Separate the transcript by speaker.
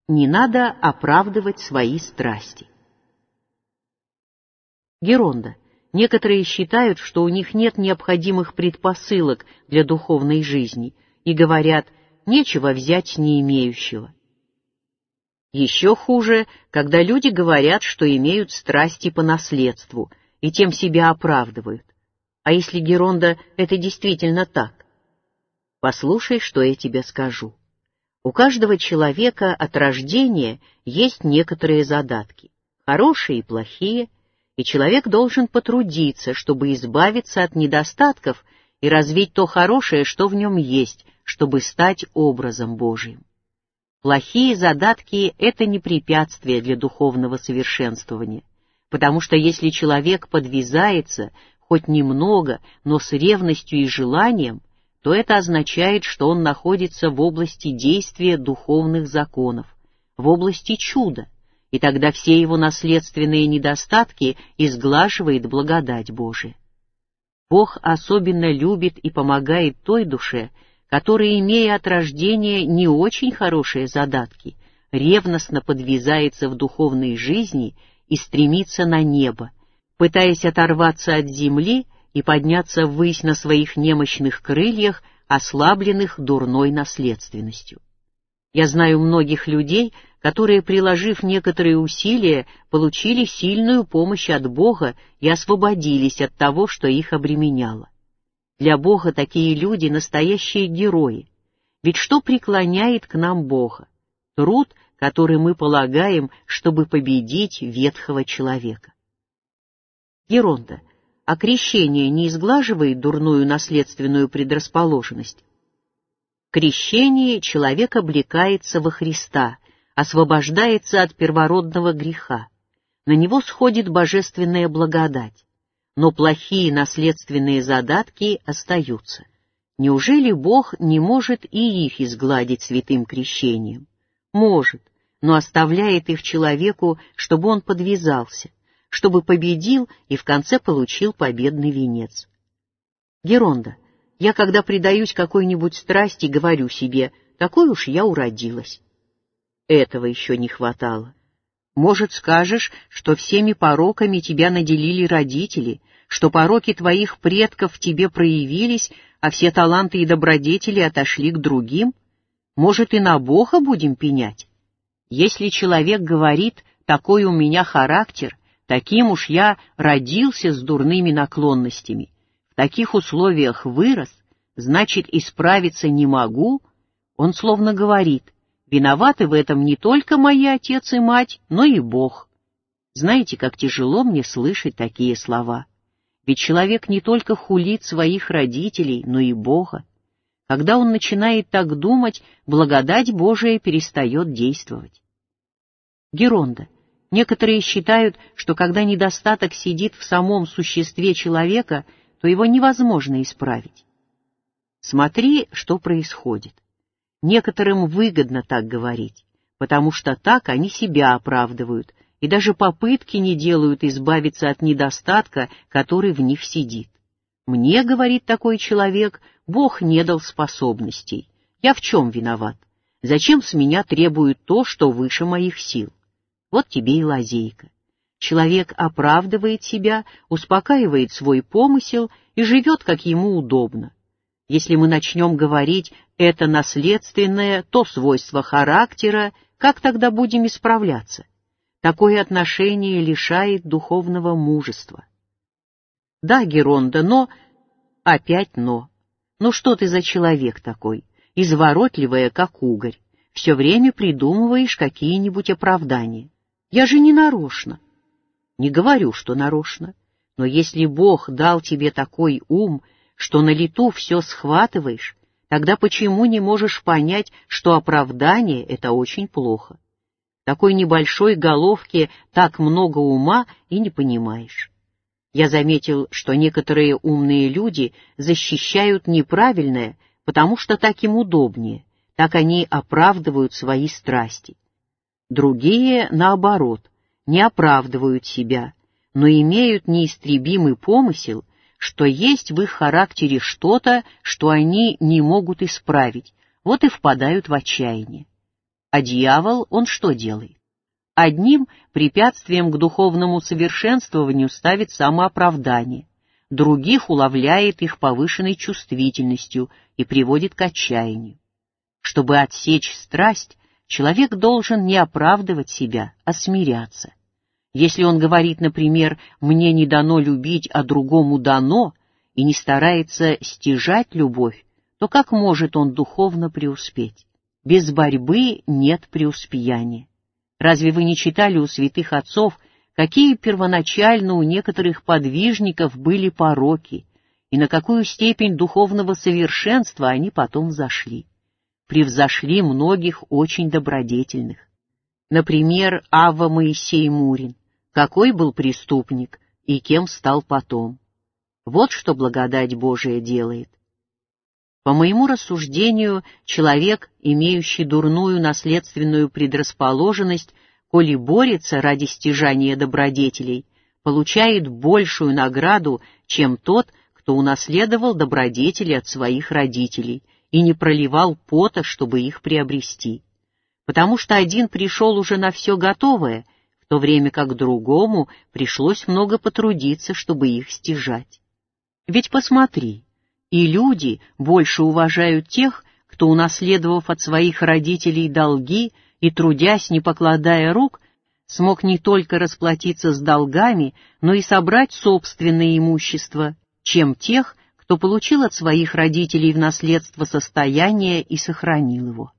Speaker 1: Не надо оправдывать свои страсти. Геронда. Некоторые считают, что у них нет необходимых предпосылок для духовной жизни, и говорят, нечего взять не имеющего. Еще хуже, когда люди говорят, что имеют страсти по наследству, и тем себя оправдывают. А если, Геронда, это действительно так? Послушай, что я тебе скажу. У каждого человека от рождения есть некоторые задатки, хорошие и плохие, и человек должен потрудиться, чтобы избавиться от недостатков и развить то хорошее, что в нем есть, чтобы стать образом Божиим. Плохие задатки — это не препятствие для духовного совершенствования, потому что если человек подвязается, хоть немного, но с ревностью и желанием, то это означает, что он находится в области действия духовных законов, в области чуда, и тогда все его наследственные недостатки изглаживает благодать Божия. Бог особенно любит и помогает той душе, которая, имея от рождения не очень хорошие задатки, ревностно подвязается в духовной жизни и стремится на небо, пытаясь оторваться от земли и подняться ввысь на своих немощных крыльях, ослабленных дурной наследственностью. Я знаю многих людей, которые, приложив некоторые усилия, получили сильную помощь от Бога и освободились от того, что их обременяло. Для Бога такие люди — настоящие герои. Ведь что преклоняет к нам Бога? Труд, который мы полагаем, чтобы победить ветхого человека. Геронда. А крещение не изглаживает дурную наследственную предрасположенность? В крещении человек облекается во Христа, освобождается от первородного греха. На него сходит божественная благодать. Но плохие наследственные задатки остаются. Неужели Бог не может и их изгладить святым крещением? Может, но оставляет их человеку, чтобы он подвязался, чтобы победил и в конце получил победный венец. Геронда. Я, когда предаюсь какой-нибудь страсти, говорю себе, такой уж я уродилась. Этого еще не хватало. Может, скажешь, что всеми пороками тебя наделили родители, что пороки твоих предков в тебе проявились, а все таланты и добродетели отошли к другим? Может, и на Бога будем пенять? Если человек говорит, такой у меня характер, таким уж я родился с дурными наклонностями, в таких условиях вырос, значит, исправиться не могу, он словно говорит, виноваты в этом не только мои отец и мать, но и Бог. Знаете, как тяжело мне слышать такие слова. Ведь человек не только хулит своих родителей, но и Бога. Когда он начинает так думать, благодать Божия перестает действовать. Геронда. Некоторые считают, что когда недостаток сидит в самом существе человека, то его невозможно исправить. Смотри, что происходит. Некоторым выгодно так говорить, потому что так они себя оправдывают, и даже попытки не делают избавиться от недостатка, который в них сидит. Мне, говорит такой человек, Бог не дал способностей. Я в чем виноват? Зачем с меня требуют то, что выше моих сил? Вот тебе и лазейка. Человек оправдывает себя, успокаивает свой помысел и живет, как ему удобно. Если мы начнем говорить «это наследственное», то свойство характера, как тогда будем исправляться? Такое отношение лишает духовного мужества. Да, Геронда, но... Опять но. Ну что ты за человек такой? Изворотливая, как угорь. Все время придумываешь какие-нибудь оправдания. Я же не нарочно. Не говорю, что нарочно. Но если Бог дал тебе такой ум, что на лету все схватываешь, тогда почему не можешь понять, что оправдание — это очень плохо? В такой небольшой головке так много ума и не понимаешь. Я заметил, что некоторые умные люди защищают неправильное, потому что так им удобнее, так они оправдывают свои страсти. Другие, наоборот, не оправдывают себя, но имеют неистребимый помысел, что есть в их характере что-то, что они не могут исправить, вот и впадают в отчаяние. А дьявол, он что делает? Одним препятствием к духовному совершенствованию ставит самооправдание, других уловляет их повышенной чувствительностью и приводит к отчаянию. Чтобы отсечь страсть, человек должен не оправдывать себя, а смиряться. Если он говорит, например, «мне не дано любить, а другому дано», и не старается стяжать любовь, то как может он духовно преуспеть? Без борьбы нет преуспеяния. Разве вы не читали у святых отцов, какие первоначально у некоторых подвижников были пороки, и на какую степень духовного совершенства они потом взошли? Превзошли многих очень добродетельных. Например, Авва Моисей Мурин. Какой был преступник и кем стал потом? Вот что благодать Божия делает. По моему рассуждению, человек, имеющий дурную наследственную предрасположенность, коли борется ради стяжания добродетелей, получает большую награду, чем тот, кто унаследовал добродетели от своих родителей и не проливал пота, чтобы их приобрести. Потому что один пришел уже на все готовое, в то время как другому пришлось много потрудиться, чтобы их стяжать. Ведь посмотри, и люди больше уважают тех, кто, унаследовав от своих родителей долги и трудясь, не покладая рук, смог не только расплатиться с долгами, но и собрать собственное имущество, чем тех, кто получил от своих родителей в наследство состояние и сохранил его.